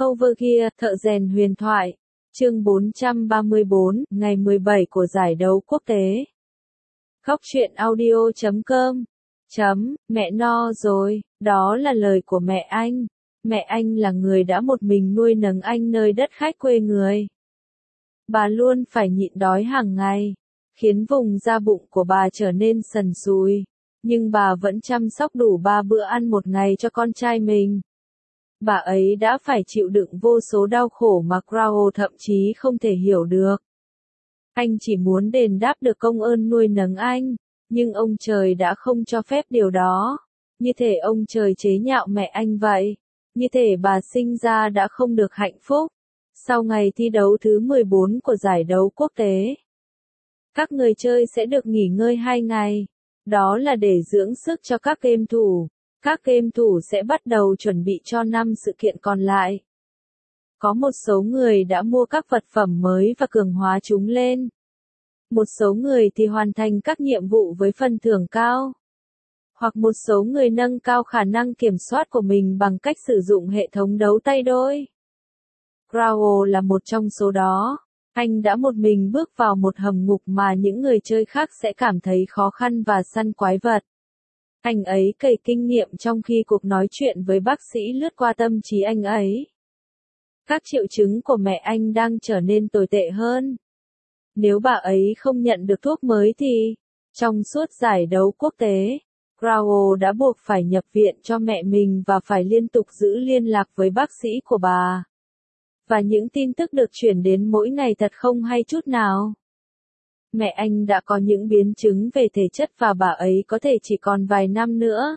Overgear, thợ rèn huyền thoại. Chương 434, ngày 17 của giải đấu quốc tế. Góc truyện audio.com. Mẹ no rồi, đó là lời của mẹ anh. Mẹ anh là người đã một mình nuôi nấng anh nơi đất khách quê người. Bà luôn phải nhịn đói hàng ngày, khiến vùng da bụng của bà trở nên sần sùi. Nhưng bà vẫn chăm sóc đủ 3 bữa ăn một ngày cho con trai mình. Bà ấy đã phải chịu đựng vô số đau khổ mà Crow thậm chí không thể hiểu được. Anh chỉ muốn đền đáp được công ơn nuôi nấng anh, nhưng ông trời đã không cho phép điều đó. Như thể ông trời chế nhạo mẹ anh vậy. Như thể bà sinh ra đã không được hạnh phúc. Sau ngày thi đấu thứ 14 của giải đấu quốc tế, các người chơi sẽ được nghỉ ngơi 2 ngày. Đó là để dưỡng sức cho các game thủ. Các game thủ sẽ bắt đầu chuẩn bị cho 5 sự kiện còn lại. Có một số người đã mua các vật phẩm mới và cường hóa chúng lên. Một số người thì hoàn thành các nhiệm vụ với phần thưởng cao. Hoặc một số người nâng cao khả năng kiểm soát của mình bằng cách sử dụng hệ thống đấu tay đôi. Crow là một trong số đó. Anh đã một mình bước vào một hầm ngục mà những người chơi khác sẽ cảm thấy khó khăn và săn quái vật. Anh ấy cày kinh nghiệm trong khi cuộc nói chuyện với bác sĩ lướt qua tâm trí anh ấy. Các triệu chứng của mẹ anh đang trở nên tồi tệ hơn. Nếu bà ấy không nhận được thuốc mới thì, trong suốt giải đấu quốc tế, Crow đã buộc phải nhập viện cho mẹ mình và phải liên tục giữ liên lạc với bác sĩ của bà. Và những tin tức được chuyển đến mỗi ngày thật không hay chút nào. Mẹ anh đã có những biến chứng về thể chất và bà ấy có thể chỉ còn vài năm nữa.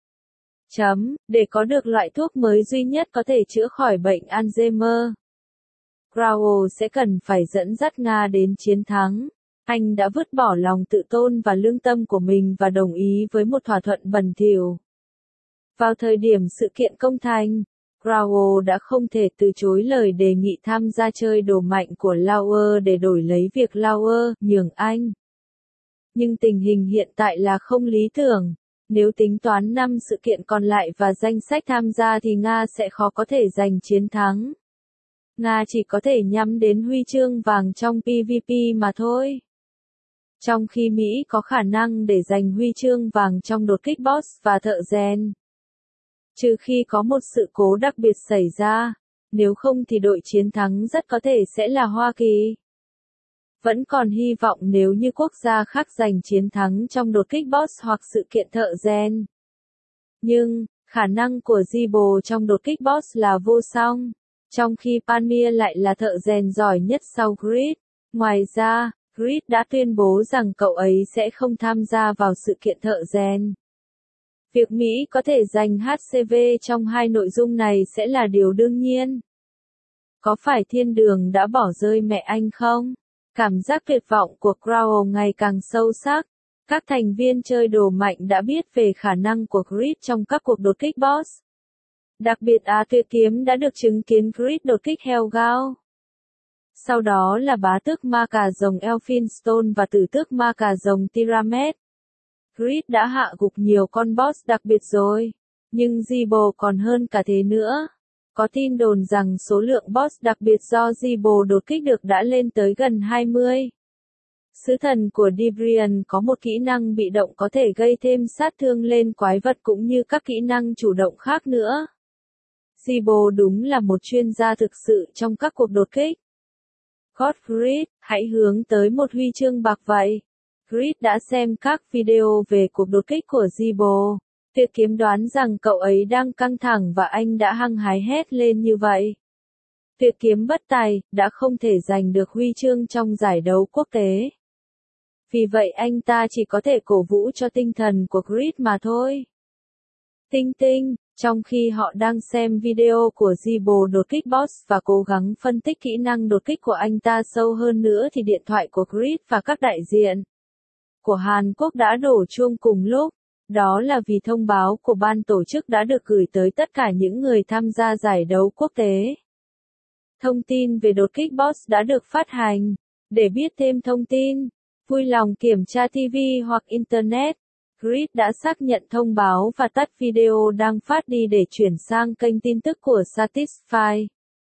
Để có được loại thuốc mới duy nhất có thể chữa khỏi bệnh Alzheimer, Crow sẽ cần phải dẫn dắt Nga đến chiến thắng. Anh đã vứt bỏ lòng tự tôn và lương tâm của mình và đồng ý với một thỏa thuận bẩn thỉu. Vào thời điểm sự kiện công thành, Crow đã không thể từ chối lời đề nghị tham gia chơi đồ mạnh của Lauer để đổi lấy việc Lauer nhường anh. Nhưng tình hình hiện tại là không lý tưởng. Nếu tính toán 5 sự kiện còn lại và danh sách tham gia thì Nga sẽ khó có thể giành chiến thắng. Nga chỉ có thể nhắm đến huy chương vàng trong PvP mà thôi. Trong khi Mỹ có khả năng để giành huy chương vàng trong đột kích boss và thợ rèn. Trừ khi có một sự cố đặc biệt xảy ra, nếu không thì đội chiến thắng rất có thể sẽ là Hoa Kỳ. Vẫn còn hy vọng nếu như quốc gia khác giành chiến thắng trong đột kích boss hoặc sự kiện thợ rèn. Nhưng, khả năng của Zibo trong đột kích boss là vô song, trong khi Palmyr lại là thợ rèn giỏi nhất sau Grid. Ngoài ra, Grid đã tuyên bố rằng cậu ấy sẽ không tham gia vào sự kiện thợ rèn. Việc Mỹ có thể giành HCV trong hai nội dung này sẽ là điều đương nhiên. Có phải thiên đường đã bỏ rơi mẹ anh không? Cảm giác tuyệt vọng của Crow ngày càng sâu sắc. Các thành viên chơi đồ mạnh đã biết về khả năng của Grid trong các cuộc đột kích boss. Đặc biệt Á Tuyệt Kiếm đã được chứng kiến Grid đột kích Helgao. Sau đó là bá tước ma cà rồng Elphinstone và tử tước ma cà rồng Tyramet. Grid đã hạ gục nhiều con boss đặc biệt rồi, nhưng Zibo còn hơn cả thế nữa. Có tin đồn rằng số lượng boss đặc biệt do Zibo đột kích được đã lên tới gần 20. Sứ thần của Debrian có một kỹ năng bị động có thể gây thêm sát thương lên quái vật cũng như các kỹ năng chủ động khác nữa. Zibo đúng là một chuyên gia thực sự trong các cuộc đột kích. Godfrey, hãy hướng tới một huy chương bạc vậy. Grid đã xem các video về cuộc đột kích của Zibo. Tuyệt Kiếm đoán rằng cậu ấy đang căng thẳng và anh đã hăng hái hét lên như vậy. Tuyệt Kiếm bất tài, đã không thể giành được huy chương trong giải đấu quốc tế. Vì vậy anh ta chỉ có thể cổ vũ cho tinh thần của Grid mà thôi. Tinh tinh, trong khi họ đang xem video của Zibo đột kích boss và cố gắng phân tích kỹ năng đột kích của anh ta sâu hơn nữa thì điện thoại của Grid và các đại diện của Hàn Quốc đã đổ chuông cùng lúc. Đó là vì thông báo của ban tổ chức đã được gửi tới tất cả những người tham gia giải đấu quốc tế. Thông tin về đột kích boss đã được phát hành. Để biết thêm thông tin, vui lòng kiểm tra TV hoặc Internet. Grid đã xác nhận thông báo và tắt video đang phát đi để chuyển sang kênh tin tức của Satisfy.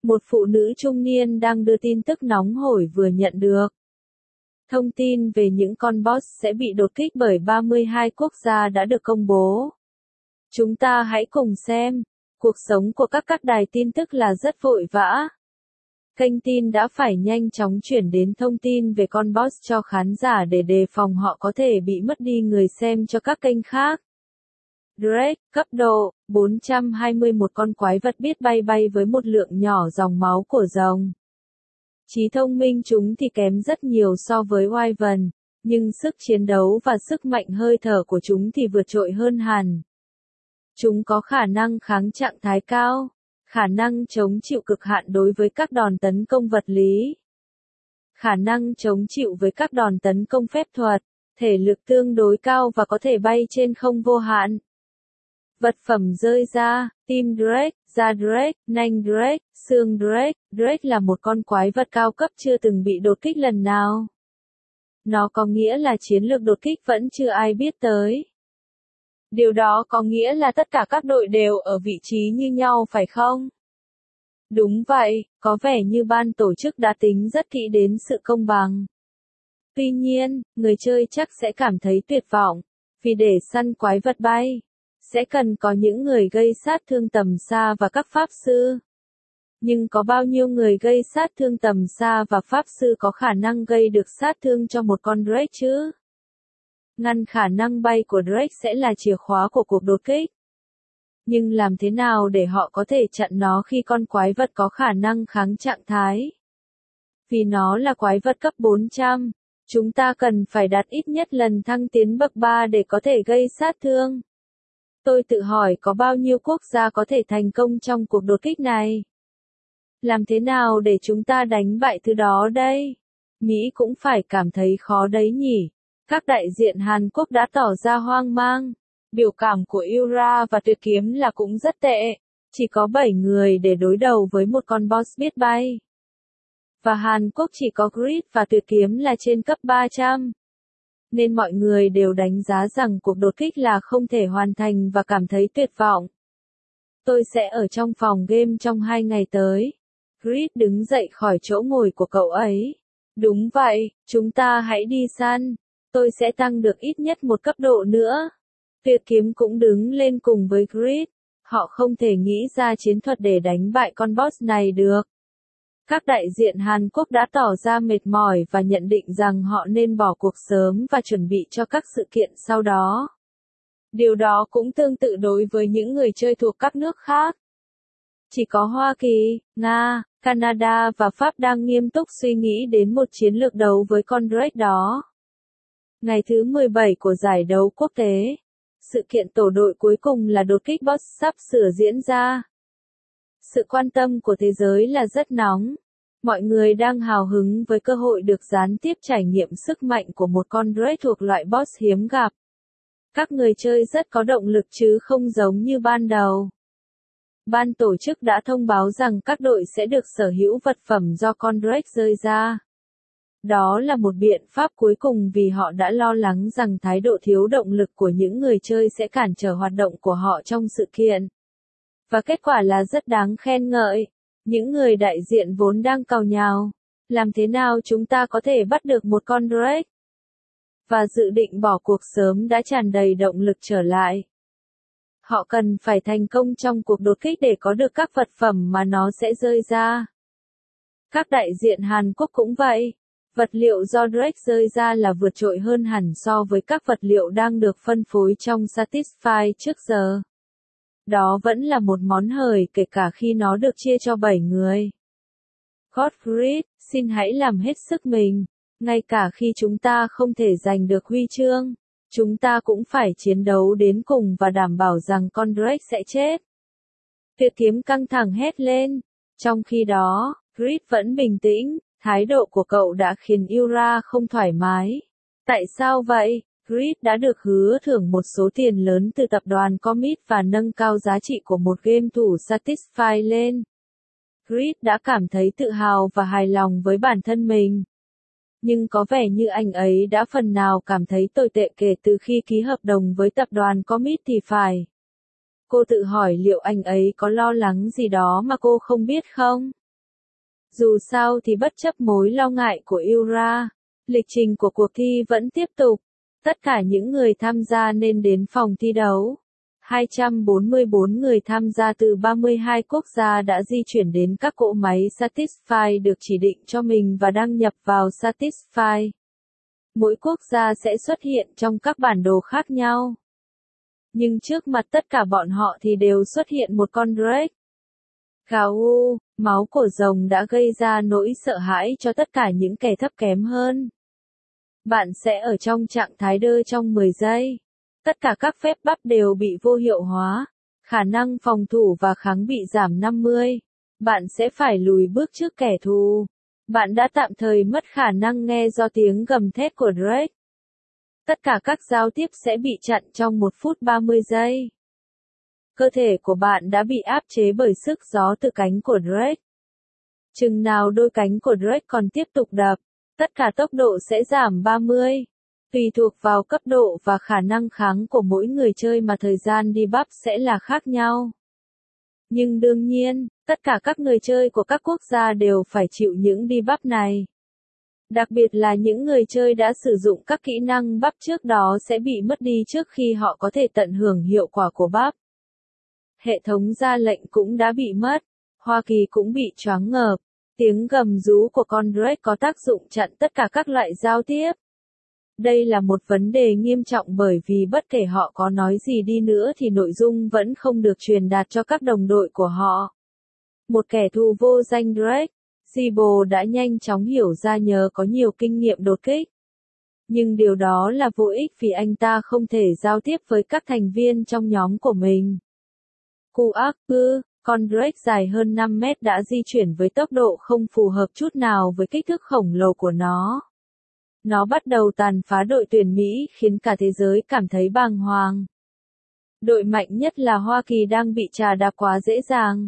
Một phụ nữ trung niên đang đưa tin tức nóng hổi vừa nhận được. Thông tin về những con boss sẽ bị đột kích bởi 32 quốc gia đã được công bố. Chúng ta hãy cùng xem. Cuộc sống của các đài tin tức là rất vội vã. Kênh tin đã phải nhanh chóng chuyển đến thông tin về con boss cho khán giả để đề phòng họ có thể bị mất đi người xem cho các kênh khác. Drake, cấp độ 421, con quái vật biết bay bay với một lượng nhỏ dòng máu của rồng. Trí thông minh chúng thì kém rất nhiều so với Wyvern, nhưng sức chiến đấu và sức mạnh hơi thở của chúng thì vượt trội hơn hẳn. Chúng có khả năng kháng trạng thái cao, khả năng chống chịu cực hạn đối với các đòn tấn công vật lý, khả năng chống chịu với các đòn tấn công phép thuật, thể lực tương đối cao và có thể bay trên không vô hạn. Vật phẩm rơi ra, tim Drake, da Drake, nanh Drake, xương Drake. Drake là một con quái vật cao cấp chưa từng bị đột kích lần nào. Nó có nghĩa là chiến lược đột kích vẫn chưa ai biết tới. Điều đó có nghĩa là tất cả các đội đều ở vị trí như nhau phải không? Đúng vậy, có vẻ như ban tổ chức đã tính rất kỹ đến sự công bằng. Tuy nhiên, người chơi chắc sẽ cảm thấy tuyệt vọng, vì để săn quái vật bay, sẽ cần có những người gây sát thương tầm xa và các pháp sư. Nhưng có bao nhiêu người gây sát thương tầm xa và pháp sư có khả năng gây được sát thương cho một con Drake chứ? Ngăn khả năng bay của Drake sẽ là chìa khóa của cuộc đột kích. Nhưng làm thế nào để họ có thể chặn nó khi con quái vật có khả năng kháng trạng thái? Vì nó là quái vật cấp 400, chúng ta cần phải đạt ít nhất lần thăng tiến bậc 3 để có thể gây sát thương. Tôi tự hỏi có bao nhiêu quốc gia có thể thành công trong cuộc đột kích này? Làm thế nào để chúng ta đánh bại thứ đó đây? Mỹ cũng phải cảm thấy khó đấy nhỉ? Các đại diện Hàn Quốc đã tỏ ra hoang mang. Biểu cảm của Yura và tuyệt kiếm là cũng rất tệ. Chỉ có 7 người để đối đầu với một con boss biết bay. Và Hàn Quốc chỉ có Grid và tuyệt kiếm là trên cấp 300. Nên mọi người đều đánh giá rằng cuộc đột kích là không thể hoàn thành và cảm thấy tuyệt vọng. Tôi sẽ ở trong phòng game trong 2 ngày tới. Grid đứng dậy khỏi chỗ ngồi của cậu ấy. Đúng vậy, chúng ta hãy đi săn. Tôi sẽ tăng được ít nhất một cấp độ nữa. Tuyệt kiếm cũng đứng lên cùng với Grid. Họ không thể nghĩ ra chiến thuật để đánh bại con boss này được. Các đại diện Hàn Quốc đã tỏ ra mệt mỏi và nhận định rằng họ nên bỏ cuộc sớm và chuẩn bị cho các sự kiện sau đó. Điều đó cũng tương tự đối với những người chơi thuộc các nước khác. Chỉ có Hoa Kỳ, Nga, Canada và Pháp đang nghiêm túc suy nghĩ đến một chiến lược đấu với con Drake đó. Ngày thứ 17 của giải đấu quốc tế, sự kiện tổ đội cuối cùng là đột kích boss sắp sửa diễn ra. Sự quan tâm của thế giới là rất nóng. Mọi người đang hào hứng với cơ hội được gián tiếp trải nghiệm sức mạnh của một con Drake thuộc loại boss hiếm gặp. Các người chơi rất có động lực chứ không giống như ban đầu. Ban tổ chức đã thông báo rằng các đội sẽ được sở hữu vật phẩm do con Drake rơi ra. Đó là một biện pháp cuối cùng vì họ đã lo lắng rằng thái độ thiếu động lực của những người chơi sẽ cản trở hoạt động của họ trong sự kiện. Và kết quả là rất đáng khen ngợi. Những người đại diện vốn đang càu nhàu. Làm thế nào chúng ta có thể bắt được một con Drake? Và dự định bỏ cuộc sớm đã tràn đầy động lực trở lại. Họ cần phải thành công trong cuộc đột kích để có được các vật phẩm mà nó sẽ rơi ra. Các đại diện Hàn Quốc cũng vậy. Vật liệu do Drake rơi ra là vượt trội hơn hẳn so với các vật liệu đang được phân phối trong Satisfy trước giờ. Đó vẫn là một món hời kể cả khi nó được chia cho 7 người. Godfrey, xin hãy làm hết sức mình. Ngay cả khi chúng ta không thể giành được huy chương, chúng ta cũng phải chiến đấu đến cùng và đảm bảo rằng con Drake sẽ chết. Tuyệt kiếm căng thẳng hét lên. Trong khi đó, Grid vẫn bình tĩnh, thái độ của cậu đã khiến Yura không thoải mái. Tại sao vậy? Grid đã được hứa thưởng một số tiền lớn từ tập đoàn Commit và nâng cao giá trị của một game thủ Satisfy lên. Grid đã cảm thấy tự hào và hài lòng với bản thân mình. Nhưng có vẻ như anh ấy đã phần nào cảm thấy tồi tệ kể từ khi ký hợp đồng với tập đoàn Commit thì phải. Cô tự hỏi liệu anh ấy có lo lắng gì đó mà cô không biết không? Dù sao thì bất chấp mối lo ngại của Yura, lịch trình của cuộc thi vẫn tiếp tục. Tất cả những người tham gia nên đến phòng thi đấu. 244 người tham gia từ 32 quốc gia đã di chuyển đến các cỗ máy Satisfy được chỉ định cho mình và đăng nhập vào Satisfy. Mỗi quốc gia sẽ xuất hiện trong các bản đồ khác nhau. Nhưng trước mặt tất cả bọn họ thì đều xuất hiện một con Drake. Gào u, máu của rồng đã gây ra nỗi sợ hãi cho tất cả những kẻ thấp kém hơn. Bạn sẽ ở trong trạng thái đơ trong 10 giây. Tất cả các phép bắp đều bị vô hiệu hóa. Khả năng phòng thủ và kháng bị giảm 50. Bạn sẽ phải lùi bước trước kẻ thù. Bạn đã tạm thời mất khả năng nghe do tiếng gầm thét của Drake. Tất cả các giao tiếp sẽ bị chặn trong 1 phút 30 giây. Cơ thể của bạn đã bị áp chế bởi sức gió từ cánh của Drake. Chừng nào đôi cánh của Drake còn tiếp tục đập, tất cả tốc độ sẽ giảm 30. Tùy thuộc vào cấp độ và khả năng kháng của mỗi người chơi mà thời gian debuff sẽ là khác nhau. Nhưng đương nhiên, tất cả các người chơi của các quốc gia đều phải chịu những debuff này. Đặc biệt là những người chơi đã sử dụng các kỹ năng buff trước đó sẽ bị mất đi trước khi họ có thể tận hưởng hiệu quả của buff. Hệ thống ra lệnh cũng đã bị mất. Hoa Kỳ cũng bị choáng ngợp. Tiếng gầm rú của con Drake có tác dụng chặn tất cả các loại giao tiếp. Đây là một vấn đề nghiêm trọng bởi vì bất kể họ có nói gì đi nữa thì nội dung vẫn không được truyền đạt cho các đồng đội của họ. Một kẻ thù vô danh Drake, Sibo đã nhanh chóng hiểu ra nhờ có nhiều kinh nghiệm đột kích. Nhưng điều đó là vô ích vì anh ta không thể giao tiếp với các thành viên trong nhóm của mình. Cụ ác ư, con Drake dài hơn 5 mét đã di chuyển với tốc độ không phù hợp chút nào với kích thước khổng lồ của nó. Nó bắt đầu tàn phá đội tuyển Mỹ khiến cả thế giới cảm thấy bàng hoàng. Đội mạnh nhất là Hoa Kỳ đang bị trà đạp quá dễ dàng.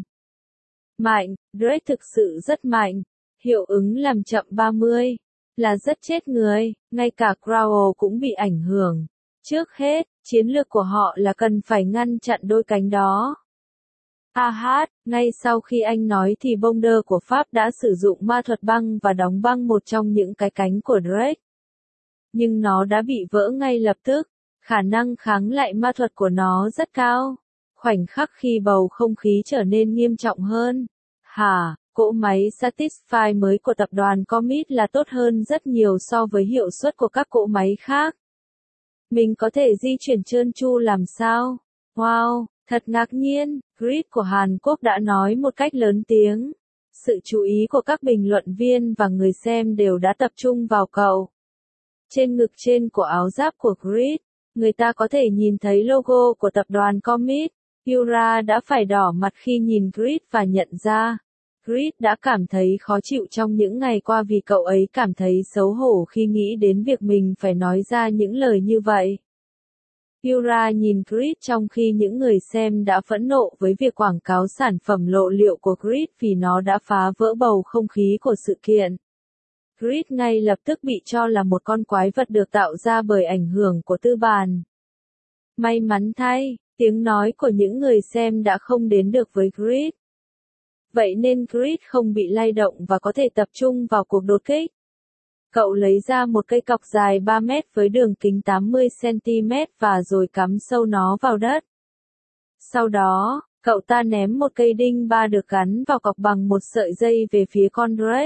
Mạnh, Drake thực sự rất mạnh. Hiệu ứng làm chậm 30. Là rất chết người, ngay cả Crowell cũng bị ảnh hưởng. Trước hết, chiến lược của họ là cần phải ngăn chặn đôi cánh đó. Ngay sau khi anh nói thì Bonder của Pháp đã sử dụng ma thuật băng và đóng băng một trong những cái cánh của Drake. Nhưng nó đã bị vỡ ngay lập tức, khả năng kháng lại ma thuật của nó rất cao. Khoảnh khắc khi bầu không khí trở nên nghiêm trọng hơn. Cỗ máy Satisfy mới của tập đoàn Comet là tốt hơn rất nhiều so với hiệu suất của các cỗ máy khác. Mình có thể di chuyển trơn tru làm sao? Wow, thật ngạc nhiên, Grid của Hàn Quốc đã nói một cách lớn tiếng. Sự chú ý của các bình luận viên và người xem đều đã tập trung vào cậu. Trên ngực trên của áo giáp của Grid, người ta có thể nhìn thấy logo của tập đoàn Comet. Yura đã phải đỏ mặt khi nhìn Grid và nhận ra. Grid đã cảm thấy khó chịu trong những ngày qua vì cậu ấy cảm thấy xấu hổ khi nghĩ đến việc mình phải nói ra những lời như vậy. Yura nhìn Grid trong khi những người xem đã phẫn nộ với việc quảng cáo sản phẩm lộ liễu của Grid vì nó đã phá vỡ bầu không khí của sự kiện. Grid ngay lập tức bị cho là một con quái vật được tạo ra bởi ảnh hưởng của tư bản. May mắn thay, tiếng nói của những người xem đã không đến được với Grid. Vậy nên Grid không bị lay động và có thể tập trung vào cuộc đột kích. Cậu lấy ra một cây cọc dài 3 mét với đường kính 80 cm và rồi cắm sâu nó vào đất. Sau đó, cậu ta ném một cây đinh ba được gắn vào cọc bằng một sợi dây về phía con Drake.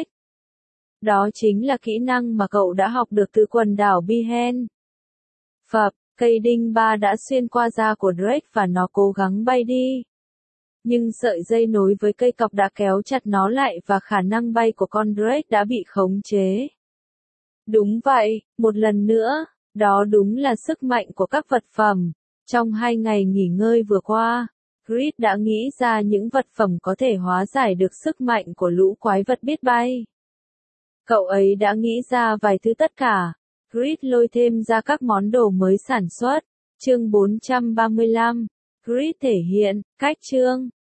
Đó chính là kỹ năng mà cậu đã học được từ quần đảo Bihen. Phập, cây đinh ba đã xuyên qua da của Drake và nó cố gắng bay đi. Nhưng sợi dây nối với cây cọc đã kéo chặt nó lại và khả năng bay của con Drake đã bị khống chế. Đúng vậy, một lần nữa, đó đúng là sức mạnh của các vật phẩm. Trong 2 ngày nghỉ ngơi vừa qua, Grid đã nghĩ ra những vật phẩm có thể hóa giải được sức mạnh của lũ quái vật biết bay. Cậu ấy đã nghĩ ra vài thứ tất cả. Grid lôi thêm ra các món đồ mới sản xuất. Chương 435. Grid thể hiện, cách chương.